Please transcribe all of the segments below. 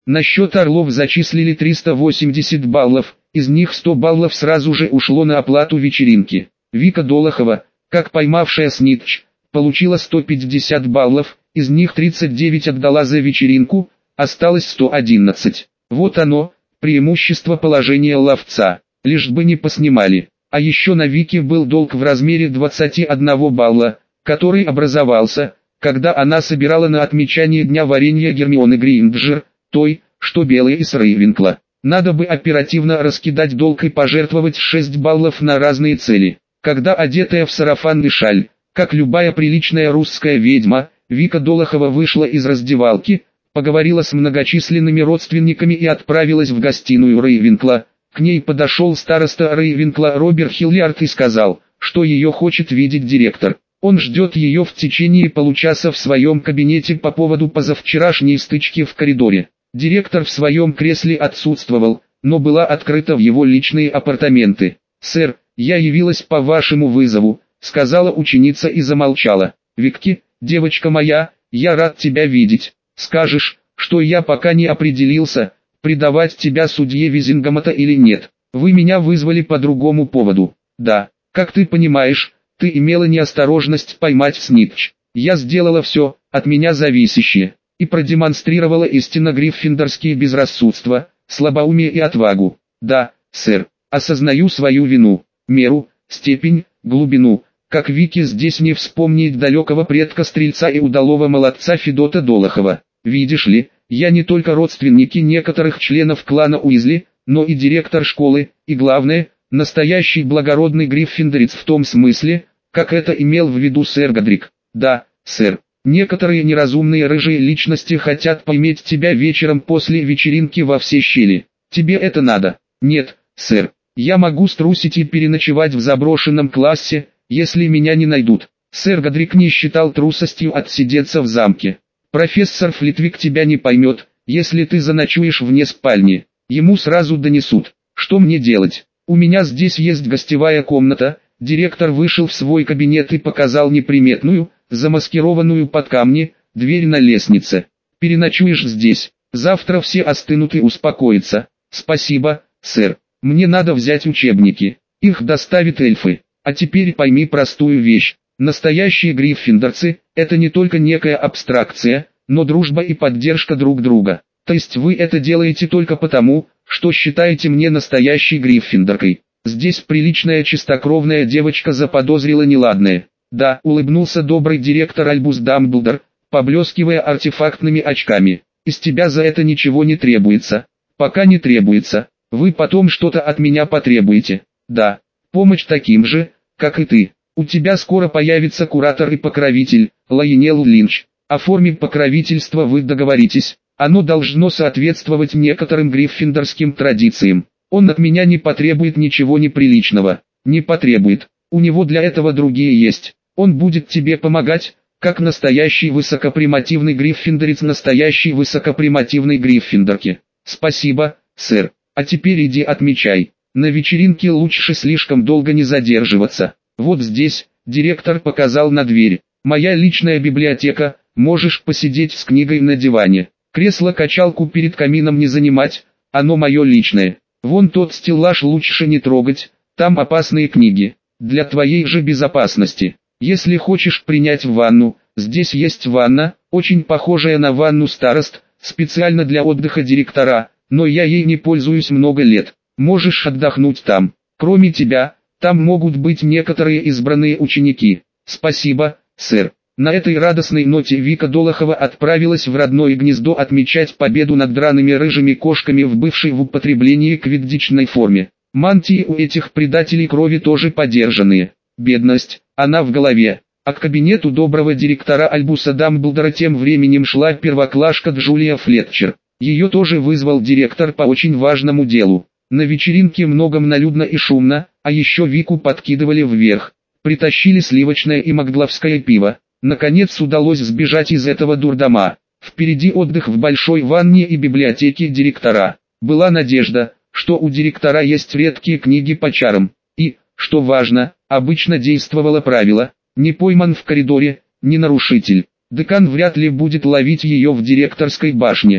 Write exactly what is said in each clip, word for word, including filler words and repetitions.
На счет Орлов зачислили триста восемьдесят баллов, из них сто баллов сразу же ушло на оплату вечеринки. Вика Долохова, как поймавшая снитч, получила сто пятьдесят баллов, из них тридцать девять отдала за вечеринку, осталось сто одиннадцать. Вот оно, преимущество положения ловца, лишь бы не поснимали. А еще на Вике был долг в размере двадцати одного балла, который образовался, когда она собирала на отмечание дня варенья Гермионы Грейнджер, той, что белая из Рейвенкла. Надо бы оперативно раскидать долг и пожертвовать шесть баллов на разные цели. Когда одетая в сарафан и шаль, как любая приличная русская ведьма, Вика Долохова вышла из раздевалки, поговорила с многочисленными родственниками и отправилась в гостиную Рейвенкла. К ней подошел староста Рейвенкла Роберт Хиллиард и сказал, что ее хочет видеть директор. Он ждет ее в течение получаса в своем кабинете по поводу позавчерашней стычки в коридоре. Директор в своем кресле отсутствовал, но была открыта в его личные апартаменты. «Сэр, я явилась по вашему вызову», — сказала ученица и замолчала. «Викки, девочка моя, я рад тебя видеть. Скажешь, что я пока не определился, предавать тебя судье Визингамата или нет. Вы меня вызвали по другому поводу». «Да, как ты понимаешь, ты имела неосторожность поймать снитч. Я сделала все, от меня зависящее, и продемонстрировала истинно гриффиндорские безрассудство, слабоумие и отвагу. Да, сэр, осознаю свою вину, меру, степень, глубину, как Вики здесь не вспомнить далекого предка стрельца и удалого молодца Федота Долохова. Видишь ли, я не только родственники некоторых членов клана Уизли, но и директор школы, и главное, настоящий благородный гриффиндорец в том смысле, как это имел в виду сэр Годрик. Да, сэр, некоторые неразумные рыжие личности хотят поиметь тебя вечером после вечеринки во все щели. Тебе это надо? Нет, сэр, я могу струсить и переночевать в заброшенном классе, если меня не найдут. Сэр Годрик не считал трусостью отсидеться в замке. Профессор Флитвик тебя не поймет, если ты заночуешь вне спальни. Ему сразу донесут. Что мне делать? У меня здесь есть гостевая комната. Директор вышел в свой кабинет и показал неприметную, замаскированную под камни, дверь на лестнице. Переночуешь здесь. Завтра все остынут и успокоятся. Спасибо, сэр. Мне надо взять учебники. Их доставят эльфы. А теперь пойми простую вещь. Настоящие гриффиндорцы – это не только некая абстракция, но дружба и поддержка друг друга. То есть вы это делаете только потому, что считаете мне настоящей гриффиндоркой. Здесь приличная чистокровная девочка заподозрила неладное. Да, улыбнулся добрый директор Альбус Дамблдор, поблескивая артефактными очками. Из тебя за это ничего не требуется. Пока не требуется. Вы потом что-то от меня потребуете. Да, помощь таким же, как и ты. У тебя скоро появится куратор и покровитель, Лайонел Линч. О форме покровительства вы договоритесь. Оно должно соответствовать некоторым гриффиндорским традициям. Он от меня не потребует ничего неприличного. Не потребует. У него для этого другие есть. Он будет тебе помогать, как настоящий высокопримативный гриффиндорец настоящей высокопримативной гриффиндорке. Спасибо, сэр. А теперь иди отмечай. На вечеринке лучше слишком долго не задерживаться. Вот здесь, директор показал на дверь. Моя личная библиотека, можешь посидеть с книгой на диване. Кресло-качалку перед камином не занимать, оно мое личное. Вон тот стеллаж лучше не трогать, там опасные книги. Для твоей же безопасности. Если хочешь принять ванну, здесь есть ванна, очень похожая на ванну старост, специально для отдыха директора, но я ей не пользуюсь много лет. Можешь отдохнуть там. Кроме тебя, там могут быть некоторые избранные ученики. Спасибо, сэр. На этой радостной ноте Вика Долохова отправилась в родное гнездо отмечать победу над драными рыжими кошками в бывшей в употреблении квиддичной форме. Мантии у этих предателей крови тоже подержанные. Бедность, она в голове. А к кабинету доброго директора Альбуса Дамблдора тем временем шла первоклашка Джулия Флетчер. Ее тоже вызвал директор по очень важному делу. На вечеринке много многолюдно и шумно, а еще Вику подкидывали вверх. Притащили сливочное и магловское пиво. Наконец удалось сбежать из этого дурдома. Впереди отдых в большой ванне и библиотеке директора. Была надежда, что у директора есть редкие книги по чарам. И, что важно, обычно действовало правило: не пойман в коридоре, не нарушитель. Декан вряд ли будет ловить ее в директорской башне.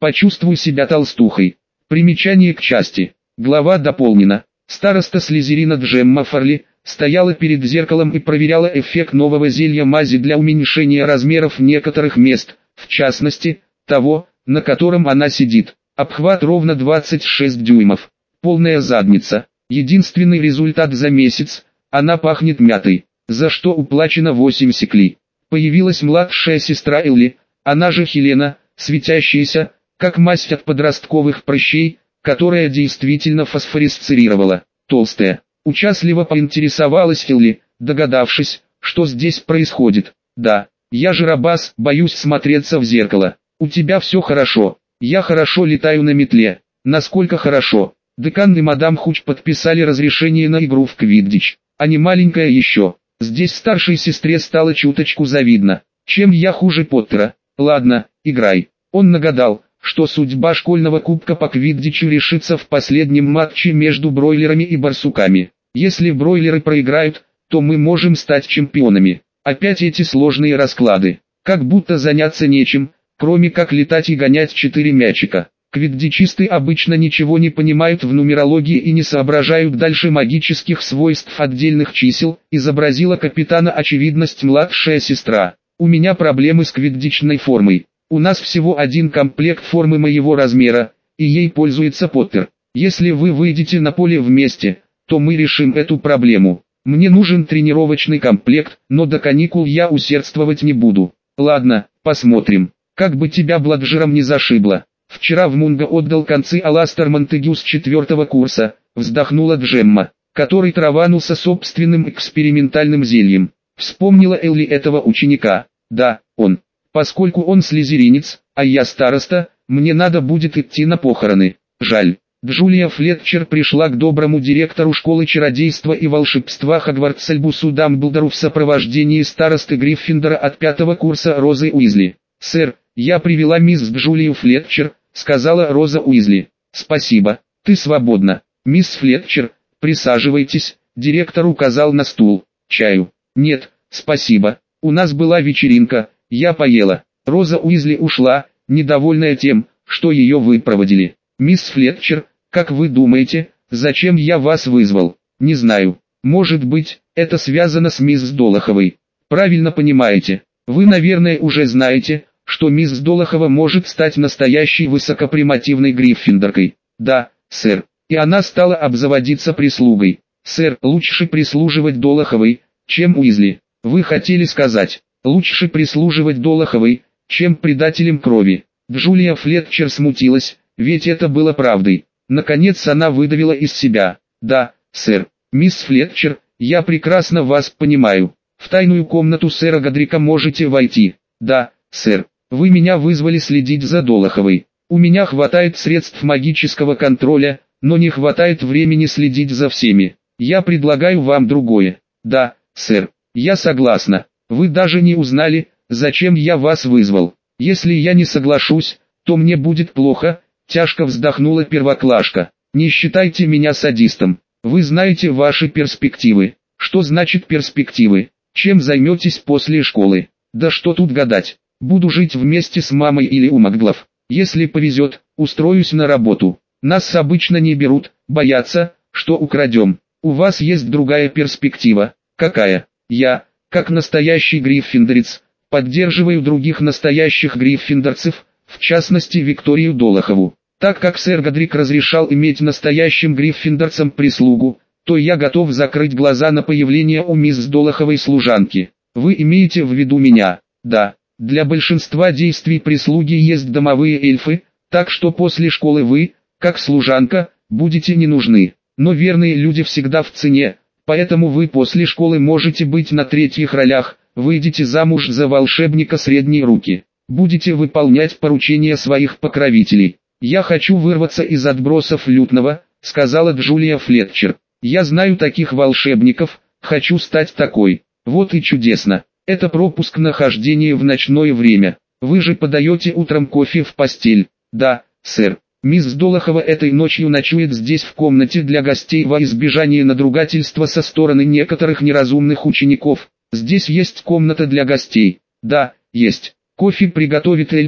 Почувствуй себя толстухой. Примечание к части. Глава дополнена. Староста Слизерина Джемма Фарли стояла перед зеркалом и проверяла эффект нового зелья мази для уменьшения размеров некоторых мест, в частности, того, на котором она сидит. Обхват ровно двадцать шесть дюймов. Полная задница. Единственный результат за месяц. Она пахнет мятой, за что уплачено восемь секлей. Появилась младшая сестра Элли, она же Хелена, светящаяся, как масть от подростковых прыщей, которая действительно фосфорисцировала. Толстая. Участливо поинтересовалась Элли, догадавшись, что здесь происходит. Да, я же рабас, боюсь смотреться в зеркало. У тебя все хорошо. Я хорошо летаю на метле. Насколько хорошо? Декан и мадам Хуч подписали разрешение на игру в квиддич. А не маленькая еще. Здесь старшей сестре стало чуточку завидно. Чем я хуже Поттера? Ладно, играй. Он нагадал, что судьба школьного кубка по квиддичу решится в последнем матче между бройлерами и барсуками. Если бройлеры проиграют, то мы можем стать чемпионами. Опять эти сложные расклады. Как будто заняться нечем, кроме как летать и гонять четыре мячика. Квиддичисты обычно ничего не понимают в нумерологии и не соображают дальше магических свойств отдельных чисел, изобразила капитана очевидность младшая сестра. У меня проблемы с квиддичной формой. У нас всего один комплект формы моего размера, и ей пользуется Поттер. Если вы выйдете на поле вместе, то мы решим эту проблему. Мне нужен тренировочный комплект, но до каникул я усердствовать не буду. Ладно, посмотрим. Как бы тебя Бладжером не зашибло. Вчера в Мунго отдал концы Аластер Монтегю с четвертого курса, вздохнула Джемма, который траванулся собственным экспериментальным зельем. Вспомнила Элли этого ученика. Да, он. Поскольку он слизеринец, а я староста, мне надо будет идти на похороны. Жаль. Джулия Флетчер пришла к доброму директору школы чародейства и волшебства Хогвартс Альбусу Дамблдору в сопровождении старосты Гриффиндора от пятого курса Розы Уизли. «Сэр, я привела мисс Джулию Флетчер», — сказала Роза Уизли. «Спасибо, ты свободна. Мисс Флетчер, присаживайтесь», — директор указал на стул. «Чаю?» «Нет, спасибо. У нас была вечеринка, я поела». Роза Уизли ушла, недовольная тем, что ее выпроводили. «Мисс Флетчер, как вы думаете, зачем я вас вызвал?» «Не знаю. Может быть, это связано с мисс Долоховой». «Правильно понимаете. Вы, наверное, уже знаете, что мисс Долохова может стать настоящей высокопримативной гриффиндоркой». «Да, сэр. И она стала обзаводиться прислугой». «Сэр, лучше прислуживать Долоховой, чем Уизли». «Вы хотели сказать, лучше прислуживать Долоховой, чем предателям крови». Джулия Флетчер смутилась, ведь это было правдой. Наконец она выдавила из себя. «Да, сэр. Мисс Флетчер, я прекрасно вас понимаю. В тайную комнату сэра Годрика можете войти». «Да, сэр. Вы меня вызвали следить за Долоховой. У меня хватает средств магического контроля, но не хватает времени следить за всеми. Я предлагаю вам другое». «Да, сэр. Я согласна. Вы даже не узнали, зачем я вас вызвал. Если я не соглашусь, то мне будет плохо», — тяжко вздохнула первоклашка. «Не считайте меня садистом. Вы знаете ваши перспективы». «Что значит перспективы? Чем займетесь после школы?» «Да что тут гадать. Буду жить вместе с мамой или у Макглов. Если повезет, устроюсь на работу. Нас обычно не берут, боятся, что украдем. У вас есть другая перспектива». «Какая?» «Я, как настоящий гриффиндорец, поддерживаю других настоящих гриффиндорцев, в частности Викторию Долохову. Так как сэр Годрик разрешал иметь настоящим гриффиндорцам прислугу, то я готов закрыть глаза на появление у мисс Долоховой служанки. Вы имеете в виду меня?» «Да. Для большинства действий прислуги есть домовые эльфы, так что после школы вы, как служанка, будете не нужны. Но верные люди всегда в цене, поэтому вы после школы можете быть на третьих ролях, выйдете замуж за волшебника средней руки. Будете выполнять поручения своих покровителей». «Я хочу вырваться из отбросов лютного», — сказала Джулия Флетчер. «Я знаю таких волшебников, хочу стать такой». «Вот и чудесно. Это пропуск на хождение в ночное время. Вы же подаете утром кофе в постель». «Да, сэр. Мисс Долохова этой ночью ночует здесь в комнате для гостей во избежание надругательства со стороны некоторых неразумных учеников. Здесь есть комната для гостей». «Да, есть. Кофе приготовят эльфы,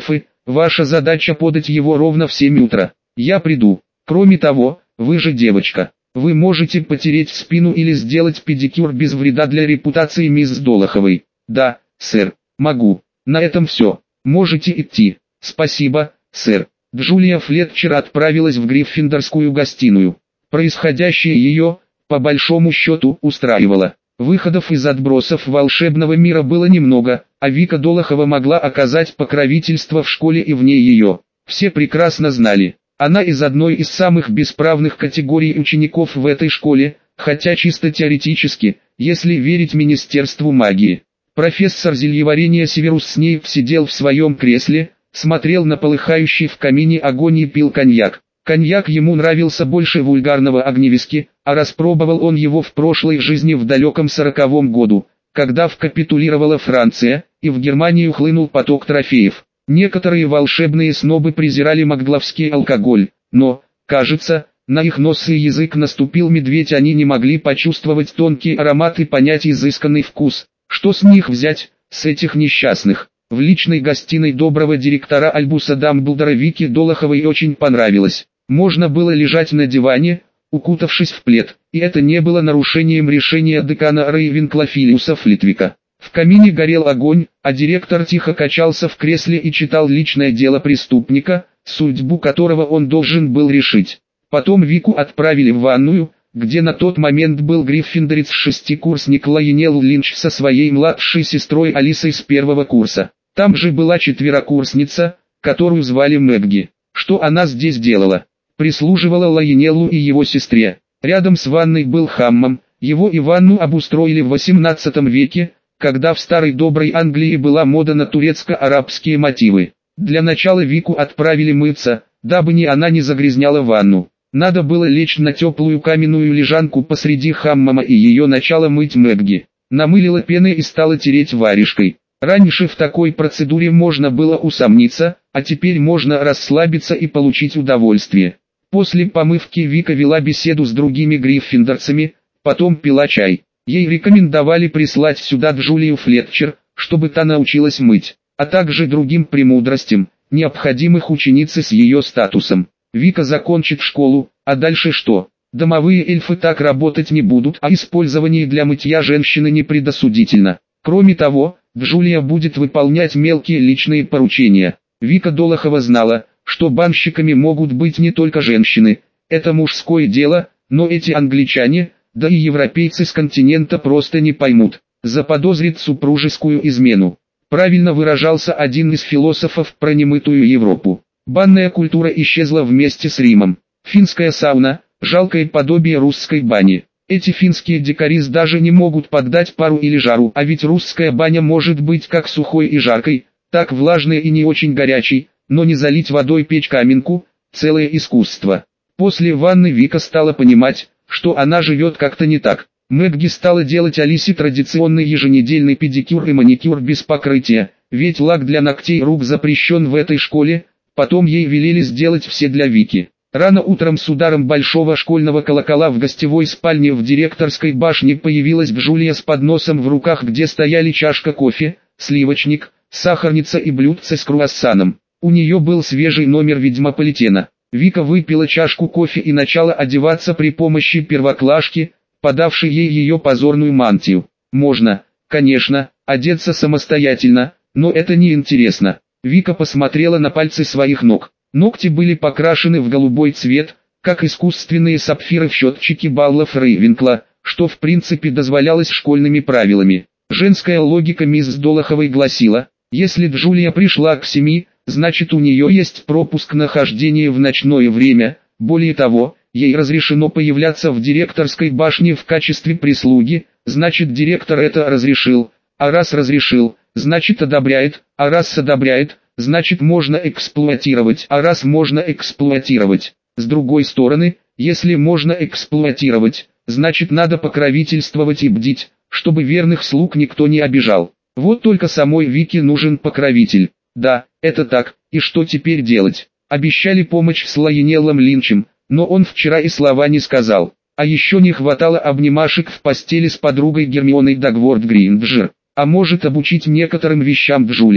Ваша задача подать его ровно в семь утра. Я приду. Кроме того, вы же девочка. Вы можете потереть спину или сделать педикюр без вреда для репутации мисс Долоховой. Да, сэр, могу. На этом все. Можете идти. Спасибо, сэр. Джулия Флетчер отправилась в Гриффиндорскую гостиную. Происходящее ее, по большому счету, устраивало. Выходов из отбросов волшебного мира было немного, а Вика Долохова могла оказать покровительство в школе и вне ее. Все прекрасно знали, она из одной из самых бесправных категорий учеников в этой школе, хотя чисто теоретически, если верить Министерству магии. Профессор зельеварения Северус Снейп сидел в своем кресле, смотрел на полыхающий в камине огонь и пил коньяк. Коньяк ему нравился больше вульгарного огневиски, а распробовал он его в прошлой жизни в далеком сороковом году, когда вкапитулировала Франция, и в Германию хлынул поток трофеев. Некоторые волшебные снобы презирали магловский алкоголь, но, кажется, на их нос и язык наступил медведь, они не могли почувствовать тонкий аромат и понять изысканный вкус. Что с них взять, с этих несчастных? В личной гостиной доброго директора Альбуса Дамблдора Вике Долоховой очень понравилось. Можно было лежать на диване, укутавшись в плед, и это не было нарушением решения декана Рейвенкла Филиуса Флитвика. В камине горел огонь, а директор тихо качался в кресле и читал личное дело преступника, судьбу которого он должен был решить. Потом Вику отправили в ванную, где на тот момент был гриффиндорец-шестикурсник Лайонел Линч со своей младшей сестрой Алисой с первого курса. Там же была четверокурсница, которую звали Мэгги. Что она здесь делала? Прислуживала Лайонеллу и его сестре. Рядом с ванной был хаммам, его и ванну обустроили в восемнадцатом веке, когда в старой доброй Англии была мода на турецко-арабские мотивы. Для начала Вику отправили мыться, дабы ни она не загрязняла ванну. Надо было лечь на теплую каменную лежанку посреди хаммама и ее начала мыть Мэгги. Намылила пены и стала тереть варежкой. Раньше в такой процедуре можно было усомниться, а теперь можно расслабиться и получить удовольствие. После помывки Вика вела беседу с другими гриффиндорцами, потом пила чай. Ей рекомендовали прислать сюда Джулию Флетчер, чтобы та научилась мыть, а также другим премудростям, необходимых ученице с ее статусом. Вика закончит школу, а дальше что? Домовые эльфы так работать не будут, а использование для мытья женщины не предосудительно. Кроме того, Джулия будет выполнять мелкие личные поручения. Вика Долохова знала, что банщиками могут быть не только женщины, это мужское дело, но эти англичане, да и европейцы с континента просто не поймут, заподозрит супружескую измену. Правильно выражался один из философов про немытую Европу. Банная культура исчезла вместе с Римом. Финская сауна – жалкое подобие русской бани. Эти финские дикари даже не могут поддать пару или жару, а ведь русская баня может быть как сухой и жаркой, так влажной и не очень горячей, но не залить водой печь каменку – целое искусство. После ванны Вика стала понимать, что она живет как-то не так. Мэгги стала делать Алисе традиционный еженедельный педикюр и маникюр без покрытия, ведь лак для ногтей рук запрещен в этой школе, потом ей велели сделать все для Вики. Рано утром с ударом большого школьного колокола в гостевой спальне в директорской башне появилась Джулия с подносом в руках, где стояли чашка кофе, сливочник, сахарница и блюдце с круассаном. У нее был свежий номер ведьмополитена. Вика выпила чашку кофе и начала одеваться при помощи первоклашки, подавшей ей ее позорную мантию. Можно, конечно, одеться самостоятельно, но это не интересно. Вика посмотрела на пальцы своих ног. Ногти были покрашены в голубой цвет, как искусственные сапфиры в счетчике баллов Рейвенкла, что в принципе дозволялось школьными правилами. Женская логика мисс Долоховой гласила, если Джулия пришла к семи, значит у нее есть пропуск на хождение в ночное время, более того, ей разрешено появляться в директорской башне в качестве прислуги, значит директор это разрешил, а раз разрешил, значит одобряет, а раз одобряет, значит можно эксплуатировать, а раз можно эксплуатировать. С другой стороны, если можно эксплуатировать, значит надо покровительствовать и бдить, чтобы верных слуг никто не обижал. Вот только самой Вике нужен покровитель. Да, это так, и что теперь делать? Обещали помощь с Лайонеллом Линчем, но он вчера и слова не сказал. А еще не хватало обнимашек в постели с подругой Гермионой Дагворд Гринджер. А может обучить некоторым вещам Джулию.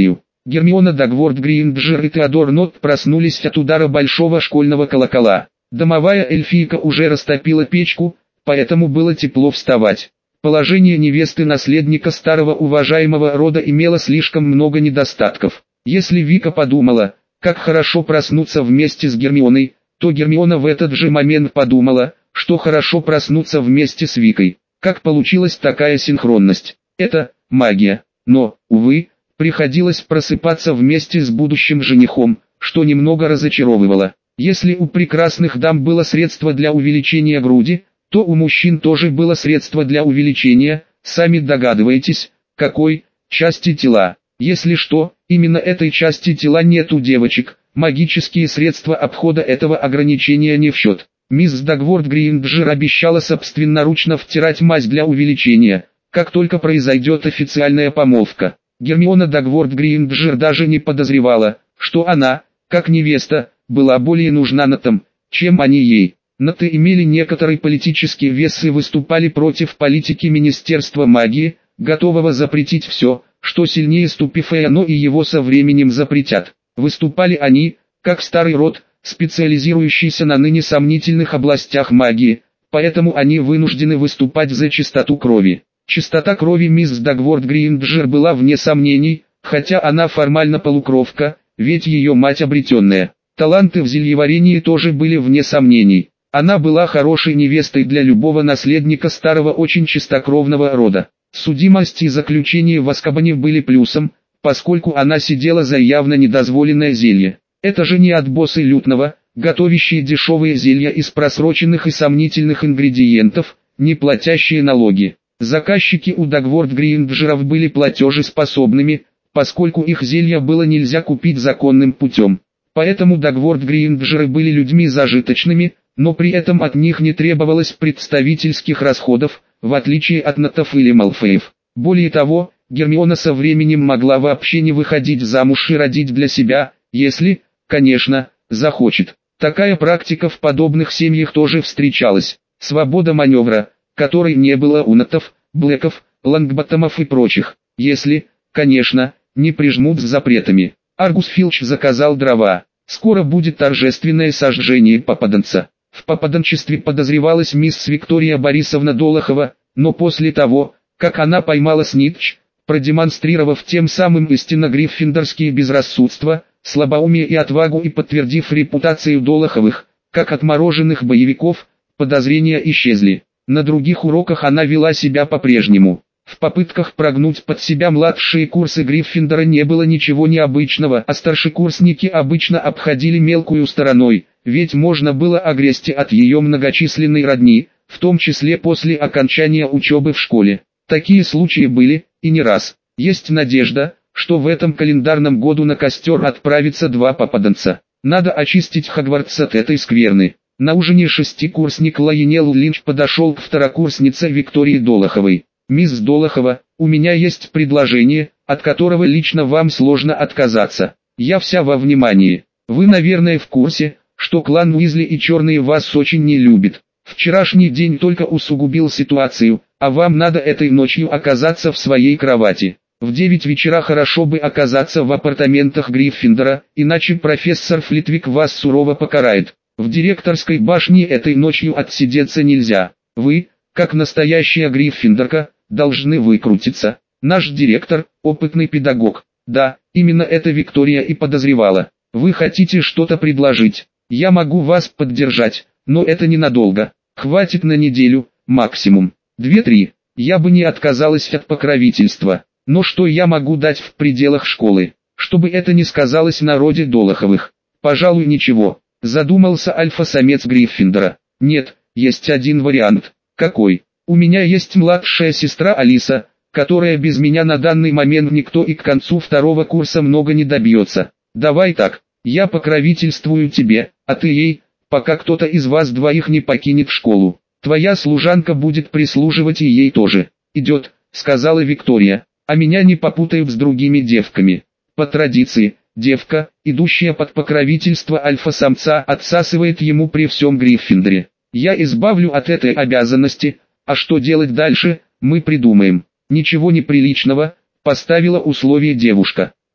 Гермиона Дагворт Грейнджер и Теодор Нотт проснулись от удара большого школьного колокола. Домовая эльфийка уже растопила печку, поэтому было тепло вставать. Положение невесты наследника старого уважаемого рода имело слишком много недостатков. Если Вика подумала, как хорошо проснуться вместе с Гермионой, то Гермиона в этот же момент подумала, что хорошо проснуться вместе с Викой. Как получилась такая синхронность? Это магия. Но, увы, приходилось просыпаться вместе с будущим женихом, что немного разочаровывало. Если у прекрасных дам было средство для увеличения груди, то у мужчин тоже было средство для увеличения, сами догадываетесь, какой части тела. Если что, именно этой части тела нет у девочек, магические средства обхода этого ограничения не в счет. Мисс Дагворт Грейнджер обещала собственноручно втирать мазь для увеличения, как только произойдет официальная помолвка. Гермиона Дагворт Грейнджер даже не подозревала, что она, как невеста, была более нужна Ноттам, чем они ей. Нотты имели некоторый политический вес и выступали против политики Министерства магии, готового запретить все, что сильнее Ступифея, но и его со временем запретят. Выступали они, как старый род, специализирующийся на ныне сомнительных областях магии, поэтому они вынуждены выступать за чистоту крови. Чистота крови мисс Дагворт Грейнджер была вне сомнений, хотя она формально полукровка, ведь ее мать обретенная. Таланты в зельеварении тоже были вне сомнений. Она была хорошей невестой для любого наследника старого очень чистокровного рода. Судимость и заключение в Азкабане были плюсом, поскольку она сидела за явно недозволенное зелье. Это же не отбосы лютного, готовящие дешевые зелья из просроченных и сомнительных ингредиентов, не платящие налоги. Заказчики у Дагворт Грейнджеров были платежеспособными, поскольку их зелья было нельзя купить законным путем. Поэтому Дагворт Грейнджеры были людьми зажиточными, но при этом от них не требовалось представительских расходов, в отличие от Ноттов или Малфоев. Более того, Гермиона со временем могла вообще не выходить замуж и родить для себя, если, конечно, захочет. Такая практика в подобных семьях тоже встречалась. Свобода маневра, которой не было у Ноттов, Блэков, Лонгботтомов и прочих, если, конечно, не прижмут с запретами. Аргус Филч заказал дрова. Скоро будет торжественное сожжение попаданца. В попаданчестве подозревалась мисс Виктория Борисовна Долохова, но после того, как она поймала Снитч, продемонстрировав тем самым истинно гриффиндорские безрассудство, слабоумие и отвагу и подтвердив репутацию Долоховых, как отмороженных боевиков, подозрения исчезли. На других уроках она вела себя по-прежнему. В попытках прогнуть под себя младшие курсы Гриффиндора не было ничего необычного, а старшекурсники обычно обходили мелкую стороной, ведь можно было огрести от ее многочисленной родни, в том числе после окончания учебы в школе. Такие случаи были, и не раз. Есть надежда, что в этом календарном году на костер отправятся два попаданца. Надо очистить Хогвартс от этой скверны. На ужине шестикурсник Лайонел Линч подошел к второкурснице Виктории Долоховой. «Мисс Долохова, у меня есть предложение, от которого лично вам сложно отказаться. Я вся во внимании. Вы, наверное, в курсе, что клан Уизли и Черные вас очень не любят. Вчерашний день только усугубил ситуацию, а вам надо этой ночью оказаться в своей кровати. В девять вечера хорошо бы оказаться в апартаментах Гриффиндора, иначе профессор Флитвик вас сурово покарает. В директорской башне этой ночью отсидеться нельзя. Вы, как настоящая гриффиндорка, должны выкрутиться. Наш директор – опытный педагог. Да, именно это Виктория и подозревала. Вы хотите что-то предложить? Я могу вас поддержать, но это ненадолго. Хватит на неделю, максимум. Две-три. Я бы не отказалась от покровительства. Но что я могу дать в пределах школы, чтобы это не сказалось на роде Долоховых? Пожалуй, ничего. Задумался альфа-самец Гриффиндора. Нет, есть один вариант. Какой? У меня есть младшая сестра Алиса, которая без меня на данный момент никто и к концу второго курса много не добьется. Давай так, я покровительствую тебе, а ты ей, пока кто-то из вас двоих не покинет школу. Твоя служанка будет прислуживать и ей тоже. Идет, сказала Виктория, а меня не попутают с другими девками. По традиции, девка, идущая под покровительство альфа-самца, отсасывает ему при всем Гриффиндоре. Я избавлю от этой обязанности, а что делать дальше, мы придумаем. Ничего неприличного, поставила условие девушка.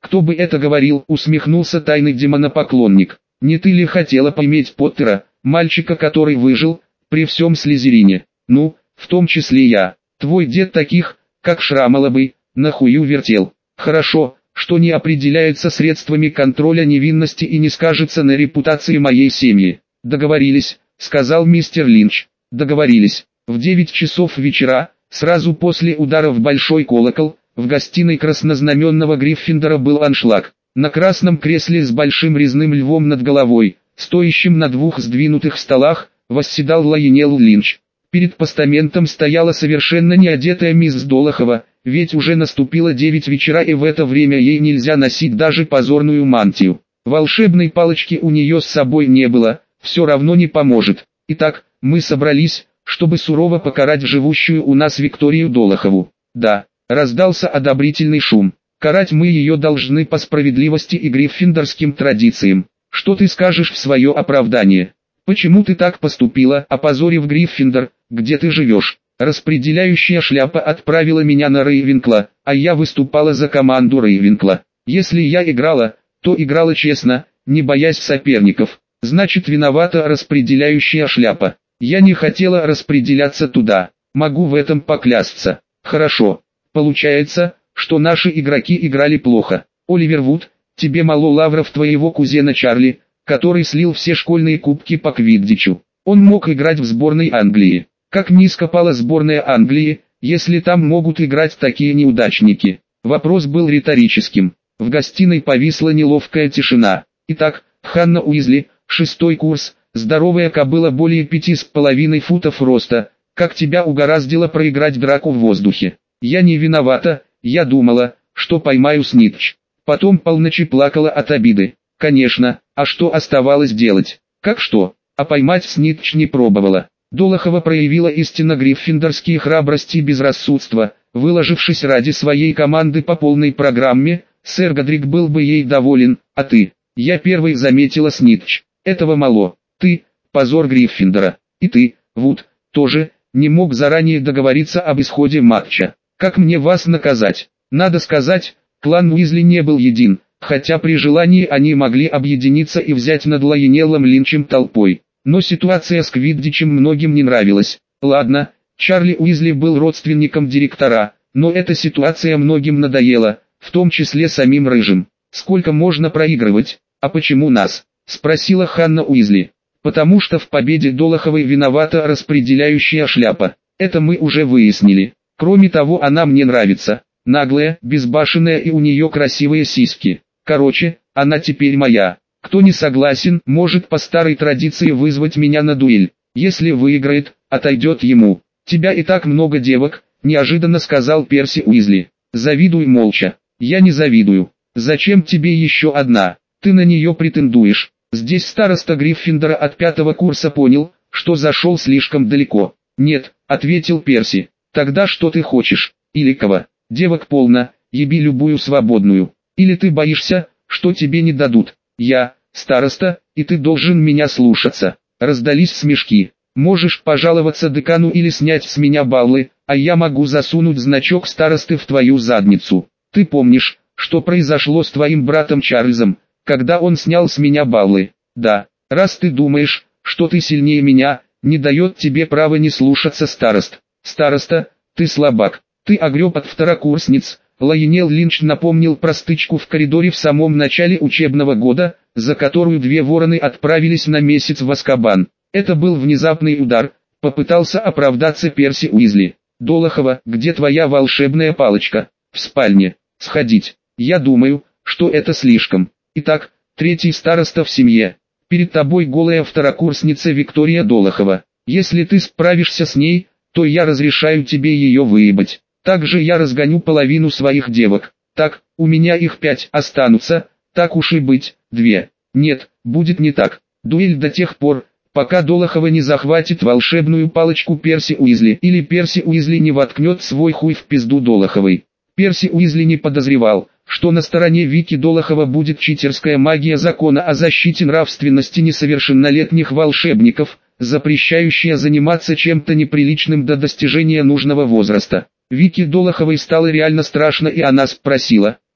Кто бы это говорил, усмехнулся тайный демонопоклонник. Не ты ли хотела поиметь Поттера, мальчика, который выжил, при всем Слизерине? Ну, в том числе я. Твой дед таких, как Шрамолобый, нахую вертел. Хорошо, что не определяется средствами контроля невинности и не скажется на репутации моей семьи. Договорились, сказал мистер Линч. Договорились. В девять часов вечера, сразу после удара в большой колокол, в гостиной краснознаменного Гриффиндора был аншлаг. На красном кресле с большим резным львом над головой, стоящим на двух сдвинутых столах, восседал Лайонел Линч. Перед постаментом стояла совершенно неодетая мисс Долохова, ведь уже наступило девять вечера и в это время ей нельзя носить даже позорную мантию. Волшебной палочки у нее с собой не было, все равно не поможет. Итак, мы собрались, чтобы сурово покарать живущую у нас Викторию Долохову. Да, раздался одобрительный шум. Карать мы ее должны по справедливости и гриффиндорским традициям. Что ты скажешь в свое оправдание? Почему ты так поступила, опозорив Гриффиндор, где ты живешь? Распределяющая шляпа отправила меня на Рейвенкла, а я выступала за команду Рейвенкла. Если я играла, то играла честно, не боясь соперников. Значит, виновата распределяющая шляпа. Я не хотела распределяться туда, могу в этом поклясться. Хорошо. Получается, что наши игроки играли плохо. Оливер Вуд, тебе мало лавров твоего кузена Чарли, который слил все школьные кубки по квиддичу. Он мог играть в сборной Англии. Как низко пала сборная Англии, если там могут играть такие неудачники? Вопрос был риторическим. В гостиной повисла неловкая тишина. Итак, Ханна Уизли, шестой курс, здоровая кобыла более пяти с половиной футов роста, как тебя угораздило проиграть драку в воздухе? Я не виновата, я думала, что поймаю снитч. Потом полночи плакала от обиды. Конечно, а что оставалось делать? Как что? А поймать снитч не пробовала. Долохова проявила истинно гриффиндорские храбрость и безрассудство, выложившись ради своей команды по полной программе. Сэр Годрик был бы ей доволен, а ты? Я первой заметила снитч. Этого мало. Ты, позор Гриффиндора. И ты, Вуд, тоже, не мог заранее договориться об исходе матча. Как мне вас наказать? Надо сказать, клан Уизли не был един, хотя при желании они могли объединиться и взять над Лайонеллом Линчем толпой. Но ситуация с квиддичем многим не нравилась. Ладно, Чарли Уизли был родственником директора, но эта ситуация многим надоела, в том числе самим Рыжим. Сколько можно проигрывать? А почему нас? Спросила Ханна Уизли. Потому что в победе Долоховой виновата распределяющая шляпа. Это мы уже выяснили. Кроме того, она мне нравится. Наглая, безбашенная и у нее красивые сиськи. Короче, она теперь моя. Кто не согласен, может по старой традиции вызвать меня на дуэль. Если выиграет, отойдет ему. Тебя и так много девок, неожиданно сказал Перси Уизли. Завидуй молча. Я не завидую. Зачем тебе еще одна? Ты на нее претендуешь. Здесь староста Гриффиндора от пятого курса понял, что зашел слишком далеко. Нет, ответил Перси. Тогда что ты хочешь? Или кого? Девок полно, еби любую свободную. Или ты боишься, что тебе не дадут? Я, староста, и ты должен меня слушаться. Раздались смешки. Можешь пожаловаться декану или снять с меня баллы, а я могу засунуть значок старосты в твою задницу. Ты помнишь, что произошло с твоим братом Чарльзом, когда он снял с меня баллы? Да, раз ты думаешь, что ты сильнее меня, не дает тебе права не слушаться старост. Староста, ты слабак, ты огреб от второкурсниц. Лайонел Линч напомнил про стычку в коридоре в самом начале учебного года, за которую две вороны отправились на месяц в Азкабан. Это был внезапный удар, попытался оправдаться Перси Уизли. Долохова, где твоя волшебная палочка? В спальне. Сходить. Я думаю, что это слишком. Итак, третий староста в семье. Перед тобой голая второкурсница Виктория Долохова. Если ты справишься с ней, то я разрешаю тебе ее выебать. Также я разгоню половину своих девок. Так, у меня их пять останутся, так уж и быть, две. Нет, будет не так. Дуэль до тех пор, пока Долохова не захватит волшебную палочку Перси Уизли или Перси Уизли не воткнет свой хуй в пизду Долоховой. Перси Уизли не подозревал, что на стороне Вики Долохова будет читерская магия закона о защите нравственности несовершеннолетних волшебников, запрещающая заниматься чем-то неприличным до достижения нужного возраста. Вике Долоховой стало реально страшно, и она спросила: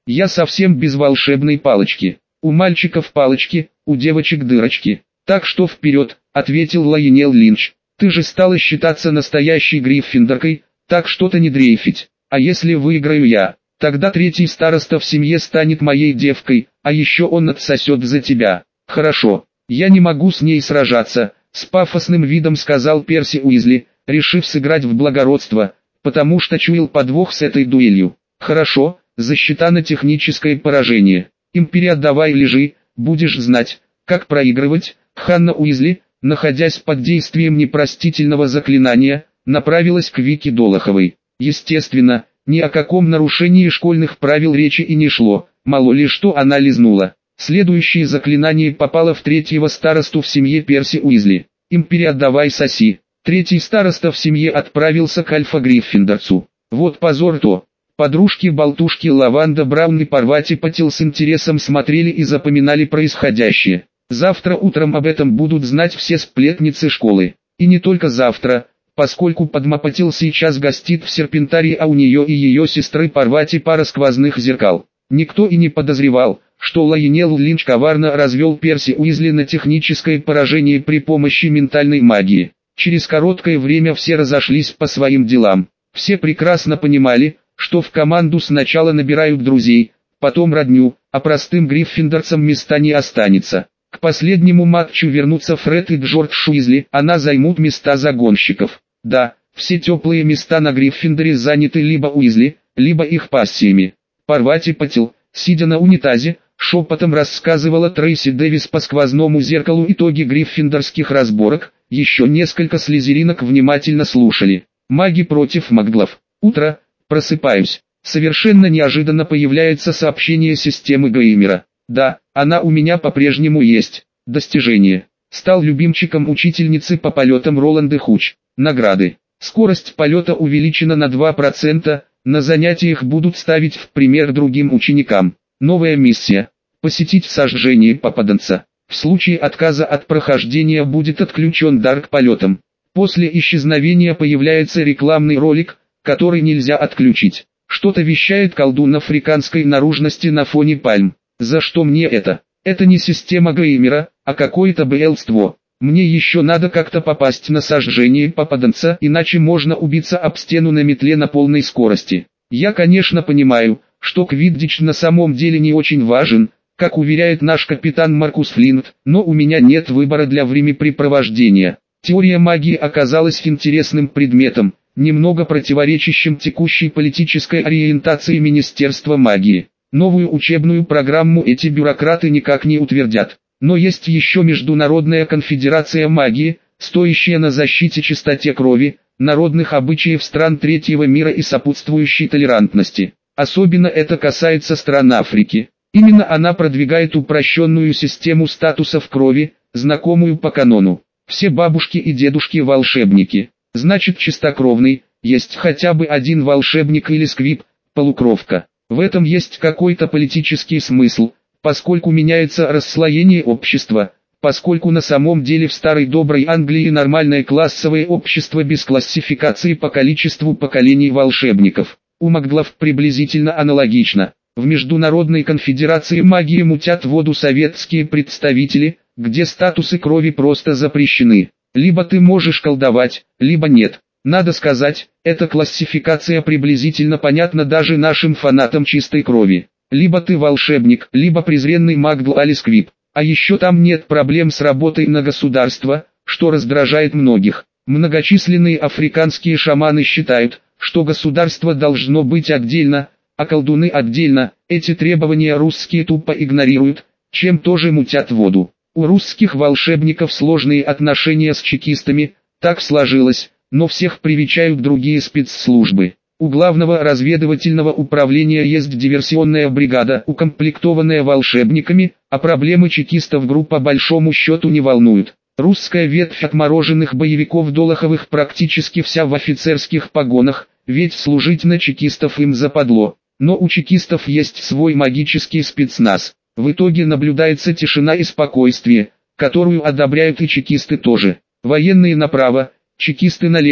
Я совсем без волшебной палочки. У мальчиков палочки, у девочек дырочки. Так что вперед, ответил Лайонел Линч. Ты же стала считаться настоящей Гриффиндоркой, так что-то не дрейфить. А если выиграю я, тогда третий староста в семье станет моей девкой, а еще он отсосет за тебя. Хорошо, я не могу с ней сражаться, с пафосным видом сказал Перси Уизли, решив сыграть в благородство, потому что чуял подвох с этой дуэлью. Хорошо, засчитано техническое поражение. Империя, давай лежи, будешь знать, как проигрывать. Ханна Уизли, находясь под действием непростительного заклинания, направилась к Вике Долоховой. Естественно, ни о каком нарушении школьных правил речи и не шло, мало ли что она лизнула. Следующее заклинание попало в третьего старосту в семье Перси Уизли. «Империя, давай соси». Третий староста в семье отправился к Альфа-Гриффиндорцу. Вот позор-то. Подружки-болтушки Лаванда Браун и Парвати Патил с интересом смотрели и запоминали происходящее. Завтра утром об этом будут знать все сплетницы школы. И не только завтра, поскольку Падма Патил сейчас гостит в Серпентарии, а у нее и ее сестры Парвати пара сквозных зеркал. Никто и не подозревал, что Лайонел Линч коварно развел Перси Уизли на техническое поражение при помощи ментальной магии. Через короткое время все разошлись по своим делам. Все прекрасно понимали, что в команду сначала набирают друзей, потом родню, а простым гриффиндорцам места не останется. К последнему матчу вернутся Фред и Джордж Уизли, она займут места загонщиков. Да, все теплые места на Гриффиндоре заняты либо Уизли, либо их пассиями. Парвати Патил, сидя на унитазе, шепотом рассказывала Трейси Дэвис по сквозному зеркалу итоги гриффиндорских разборок, еще несколько слизеринок внимательно слушали. Маги против маглов. Утро, просыпаюсь. Совершенно неожиданно появляется сообщение системы Геймера. Да, она у меня по-прежнему есть. Достижение. Стал любимчиком учительницы по полетам Роланды Хуч. Награды. Скорость полета увеличена на два процента, на занятиях будут ставить в пример другим ученикам. Новая миссия. Посетить сожжение попаданца. В случае отказа от прохождения будет отключен дар к полетам. После исчезновения появляется рекламный ролик, который нельзя отключить. Что-то вещает колдун африканской наружности на фоне пальм. За что мне это? Это не система Геймера, а какое-то блядство. Мне еще надо как-то попасть на сожжение попаданца, иначе можно убиться об стену на метле на полной скорости. Я, конечно, понимаю, что квиддич на самом деле не очень важен, как уверяет наш капитан Маркус Флинт, но у меня нет выбора для времяпрепровождения. Теория магии оказалась интересным предметом, немного противоречащим текущей политической ориентации Министерства магии. Новую учебную программу эти бюрократы никак не утвердят. Но есть еще Международная конфедерация магии, стоящая на защите чистоте крови, народных обычаев стран третьего мира и сопутствующей толерантности. Особенно это касается стран Африки. Именно она продвигает упрощенную систему статусов крови, знакомую по канону. Все бабушки и дедушки волшебники. Значит, чистокровный, есть хотя бы один волшебник или сквиб, полукровка. В этом есть какой-то политический смысл, поскольку меняется расслоение общества, поскольку на самом деле в старой доброй Англии нормальное классовое общество без классификации по количеству поколений волшебников. У маглов приблизительно аналогично. В Международной конфедерации магии мутят воду советские представители, где статусы крови просто запрещены. Либо ты можешь колдовать, либо нет. Надо сказать, эта классификация приблизительно понятна даже нашим фанатам чистой крови. Либо ты волшебник, либо презренный магл али сквиб. А еще там нет проблем с работой на государство, что раздражает многих. Многочисленные африканские шаманы считают, что государство должно быть отдельно, а колдуны отдельно. Эти требования русские тупо игнорируют, чем тоже мутят воду. У русских волшебников сложные отношения с чекистами, так сложилось, но всех привечают другие спецслужбы. У главного разведывательного управления есть диверсионная бригада, укомплектованная волшебниками, а проблемы чекистов групп по большому счету не волнуют. Русская ветвь отмороженных боевиков Долоховых практически вся в офицерских погонах, ведь служить на чекистов им западло. Но у чекистов есть свой магический спецназ. В итоге наблюдается тишина и спокойствие, которую одобряют и чекисты тоже. Военные направо, чекисты налево, у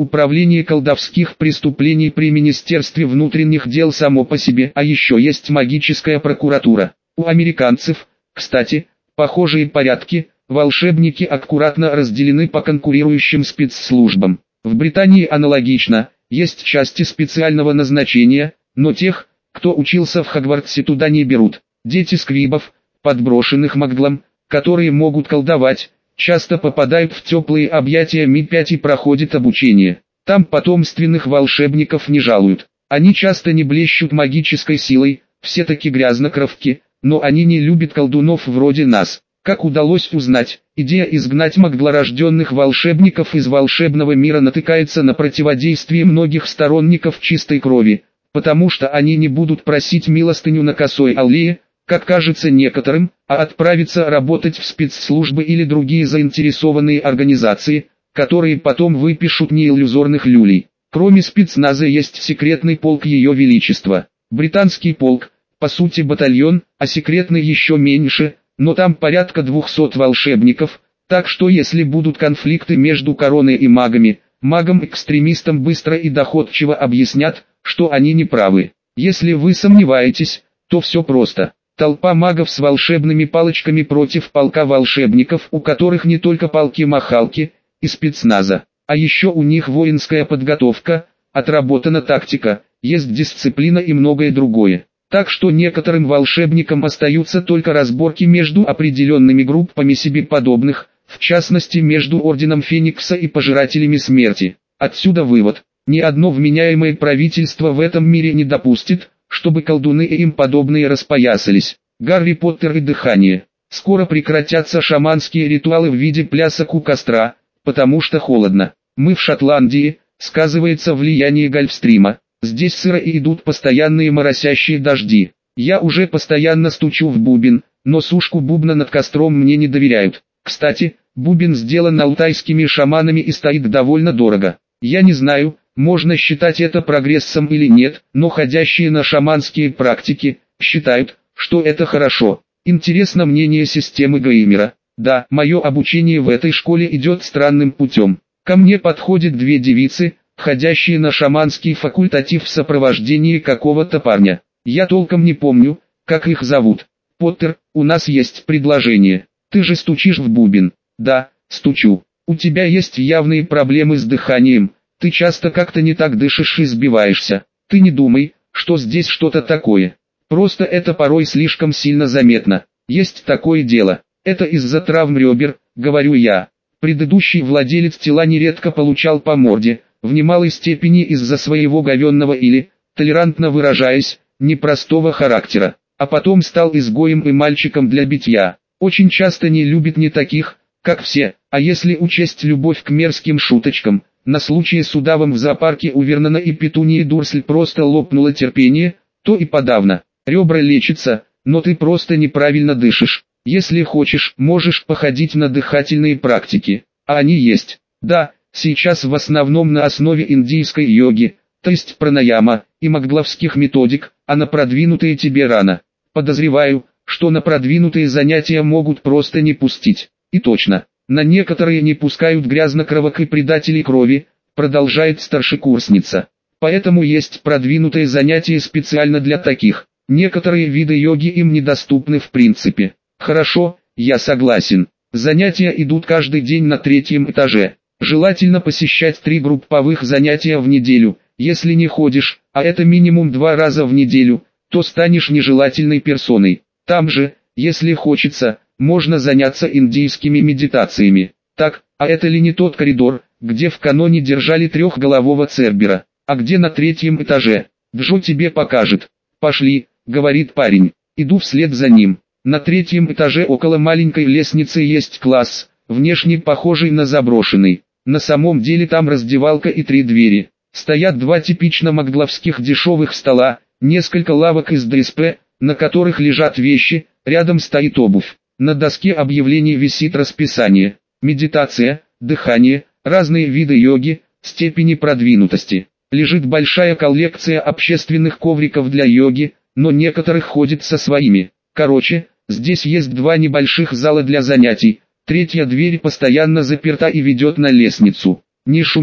Управление колдовских преступлений при Министерстве внутренних дел само по себе, а еще есть магическая прокуратура. У американцев, кстати, похожие порядки, волшебники аккуратно разделены по конкурирующим спецслужбам. В Британии аналогично, есть части специального назначения, но тех, кто учился в Хогвартсе, туда не берут. Дети сквибов, подброшенных маглом, которые могут колдовать, часто попадают в теплые объятия Ми пять и проходят обучение. Там потомственных волшебников не жалуют. Они часто не блещут магической силой, все таки грязнокровки, но они не любят колдунов вроде нас. Как удалось узнать, идея изгнать маглорожденных волшебников из волшебного мира натыкается на противодействие многих сторонников чистой крови, потому что они не будут просить милостыню на косой аллее, как кажется некоторым, а отправиться работать в спецслужбы или другие заинтересованные организации, которые потом выпишут неиллюзорных люлей. Кроме спецназа есть секретный полк Ее Величества. Британский полк, по сути батальон, а секретный еще меньше, но там порядка двухсот волшебников, так что если будут конфликты между короной и магами, магам-экстремистам быстро и доходчиво объяснят, что они не правы. Если вы сомневаетесь, то все просто. Толпа магов с волшебными палочками против полка волшебников, у которых не только палки-махалки и спецназа, а еще у них воинская подготовка, отработана тактика, есть дисциплина и многое другое. Так что некоторым волшебникам остаются только разборки между определенными группами себе подобных, в частности между Орденом Феникса и Пожирателями Смерти. Отсюда вывод: ни одно вменяемое правительство в этом мире не допустит, чтобы колдуны и им подобные распоясались. Гарри Поттер и дыхание. Скоро прекратятся шаманские ритуалы в виде плясок у костра, потому что холодно. Мы в Шотландии, сказывается влияние Гольфстрима. Здесь сыро и идут постоянные моросящие дожди. Я уже постоянно стучу в бубен, но сушку бубна над костром мне не доверяют. Кстати, бубен сделан алтайскими шаманами и стоит довольно дорого. Я не знаю, можно считать это прогрессом или нет, но ходящие на шаманские практики считают, что это хорошо. Интересно мнение системы Геймера. Да, мое обучение в этой школе идет странным путем. Ко мне подходят две девицы, ходящие на шаманский факультатив в сопровождении какого-то парня. Я толком не помню, как их зовут. Поттер, у нас есть предложение. Ты же стучишь в бубен. Да, стучу. У тебя есть явные проблемы с дыханием. Ты часто как-то не так дышишь и сбиваешься. Ты не думай, что здесь что-то такое. Просто это порой слишком сильно заметно. Есть такое дело. Это из-за травм ребер, говорю я. Предыдущий владелец тела нередко получал по морде, в немалой степени из-за своего говенного или, толерантно выражаясь, непростого характера. А потом стал изгоем и мальчиком для битья. Очень часто не любит не таких, как все, а если учесть любовь к мерзким шуточкам, на случай с удавом в зоопарке у Вернона и Петунии Дурсль просто лопнуло терпение, то и подавно. Ребра лечатся, но ты просто неправильно дышишь. Если хочешь, можешь походить на дыхательные практики, а они есть. Да, сейчас в основном на основе индийской йоги, то есть пранаяма, и магловских методик, а на продвинутые тебе рано. Подозреваю, что на продвинутые занятия могут просто не пустить. И точно, на некоторые не пускают грязнокровок и предателей крови, продолжает старшекурсница. Поэтому есть продвинутые занятия специально для таких. Некоторые виды йоги им недоступны в принципе. Хорошо, я согласен. Занятия идут каждый день на третьем этаже. Желательно посещать три групповых занятия в неделю. Если не ходишь, а это минимум два раза в неделю, то станешь нежелательной персоной. Там же, если хочется, можно заняться индийскими медитациями. Так, а это ли не тот коридор, где в каноне держали трехголового цербера, а где на третьем этаже? Джо тебе покажет. Пошли, говорит парень. Иду вслед за ним. На третьем этаже около маленькой лестницы есть класс, внешне похожий на заброшенный. На самом деле там раздевалка и три двери. Стоят два типично магловских дешевых стола, несколько лавок из ДСП, на которых лежат вещи, рядом стоит обувь. На доске объявлений висит расписание. Медитация, дыхание, разные виды йоги, степени продвинутости. Лежит большая коллекция общественных ковриков для йоги, но некоторых ходят со своими. Короче, здесь есть два небольших зала для занятий, третья дверь постоянно заперта и ведет на лестницу. Не шуметь,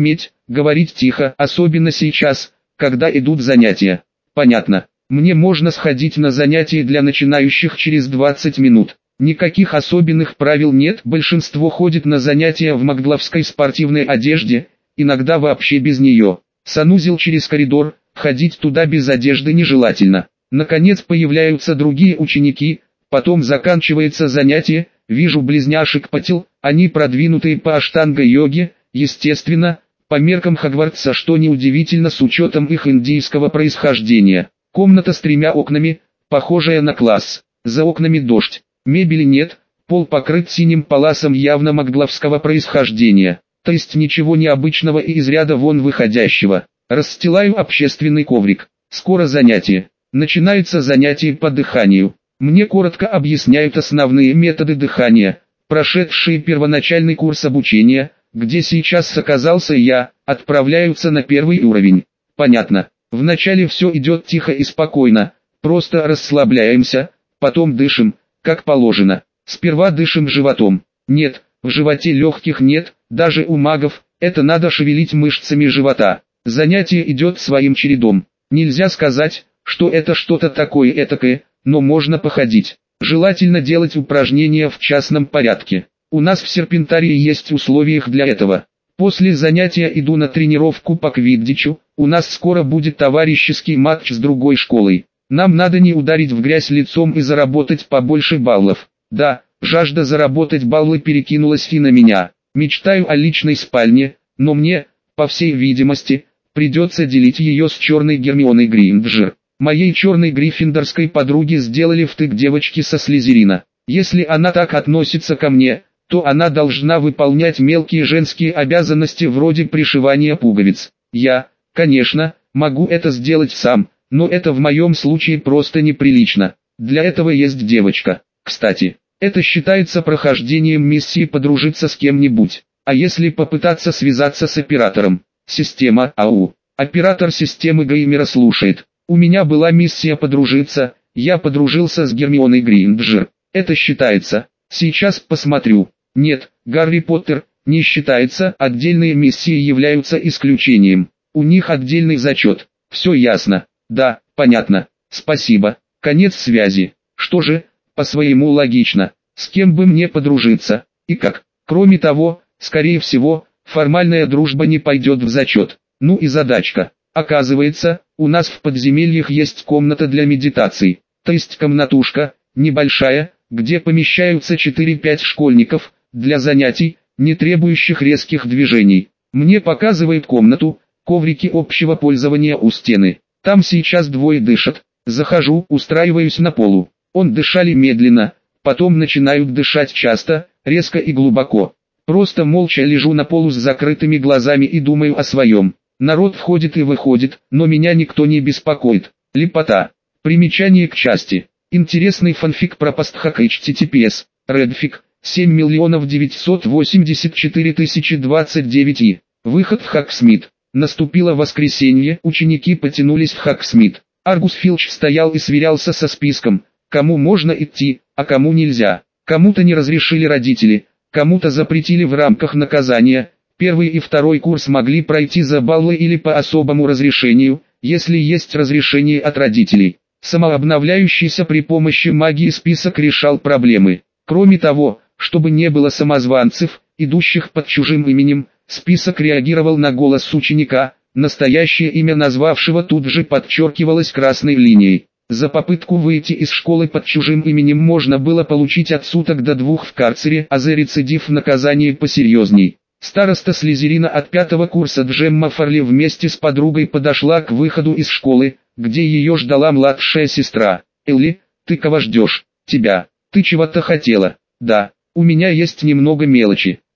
говорить тихо, особенно сейчас, когда идут занятия. Понятно. Мне можно сходить на занятия для начинающих через двадцать минут. Никаких особенных правил нет, большинство ходит на занятия в магловской спортивной одежде, иногда вообще без нее. Санузел через коридор, ходить туда без одежды нежелательно. Наконец появляются другие ученики, потом заканчивается занятие, вижу близняшек Патил, они продвинутые по аштанга-йоге, естественно, по меркам Хогвартса, что неудивительно с учетом их индийского происхождения. Комната с тремя окнами, похожая на класс, за окнами дождь. Мебели нет, пол покрыт синим паласом явно магловского происхождения, то есть ничего необычного и из ряда вон выходящего. Расстилаю общественный коврик. Скоро занятие. Начинается занятие по дыханию. Мне коротко объясняют основные методы дыхания, прошедшие первоначальный курс обучения, где сейчас оказался я, отправляются на первый уровень. Понятно. Вначале все идет тихо и спокойно, просто расслабляемся, потом дышим, как положено. Сперва дышим животом. Нет, в животе легких нет, даже у магов, это надо шевелить мышцами живота. Занятие идет своим чередом. Нельзя сказать, что это что-то такое этакое, но можно походить. Желательно делать упражнения в частном порядке. У нас в серпентарии есть условия для этого. После занятия иду на тренировку по квиддичу, у нас скоро будет товарищеский матч с другой школой. Нам надо не ударить в грязь лицом и заработать побольше баллов. Да, жажда заработать баллы перекинулась и на меня. Мечтаю о личной спальне, но мне, по всей видимости, придется делить ее с черной Гермионой Грейнджер. Моей черной гриффиндорской подруге сделали втык девочки со Слизерина. Если она так относится ко мне, то она должна выполнять мелкие женские обязанности вроде пришивания пуговиц. Я, конечно, могу это сделать сам, но это в моем случае просто неприлично. Для этого есть девочка. Кстати, это считается прохождением миссии подружиться с кем-нибудь. А если попытаться связаться с оператором? Система АУ. Оператор системы Геймера слушает. У меня была миссия подружиться, я подружился с Гермионой Грейнджер. Это считается. Сейчас посмотрю. Нет, Гарри Поттер не считается, отдельные миссии являются исключением. У них отдельный зачет. Все ясно. Да, понятно. Спасибо. Конец связи. Что же, по-своему логично. С кем бы мне подружиться? И как? Кроме того, скорее всего, формальная дружба не пойдет в зачет. Ну и задачка. Оказывается, у нас в подземельях есть комната для медитаций. То есть комнатушка, небольшая, где помещаются четыре-пять школьников, для занятий, не требующих резких движений. Мне показывают комнату, коврики общего пользования у стены. Там сейчас двое дышат. Захожу, устраиваюсь на полу. Он дышали медленно, потом начинают дышать часто, резко и глубоко. Просто молча лежу на полу с закрытыми глазами и думаю о своем. Народ входит и выходит, но меня никто не беспокоит. Лепота. Примечание к части. Интересный фанфик про постхак эйч ти ти пи эс. Редфик. семь миллионов девятьсот восемьдесят четыре тысячи двадцать девять и. Выход в Хогсмит. Наступило воскресенье, ученики потянулись в Хогсмит. Аргус Филч стоял и сверялся со списком, кому можно идти, а кому нельзя. Кому-то не разрешили родители, кому-то запретили в рамках наказания. Первый и второй курс могли пройти за баллы или по особому разрешению, если есть разрешение от родителей. Самообновляющийся при помощи магии список решал проблемы. Кроме того, чтобы не было самозванцев, идущих под чужим именем, список реагировал на голос ученика, настоящее имя назвавшего тут же подчеркивалось красной линией. За попытку выйти из школы под чужим именем можно было получить от суток до двух в карцере, а за рецидив наказание посерьезней. Староста Слизерина от пятого курса Джемма Фарли вместе с подругой подошла к выходу из школы, где ее ждала младшая сестра. «Элли, ты кого ждешь?» «Тебя. Ты чего-то хотела?» «Да, у меня есть немного мелочи.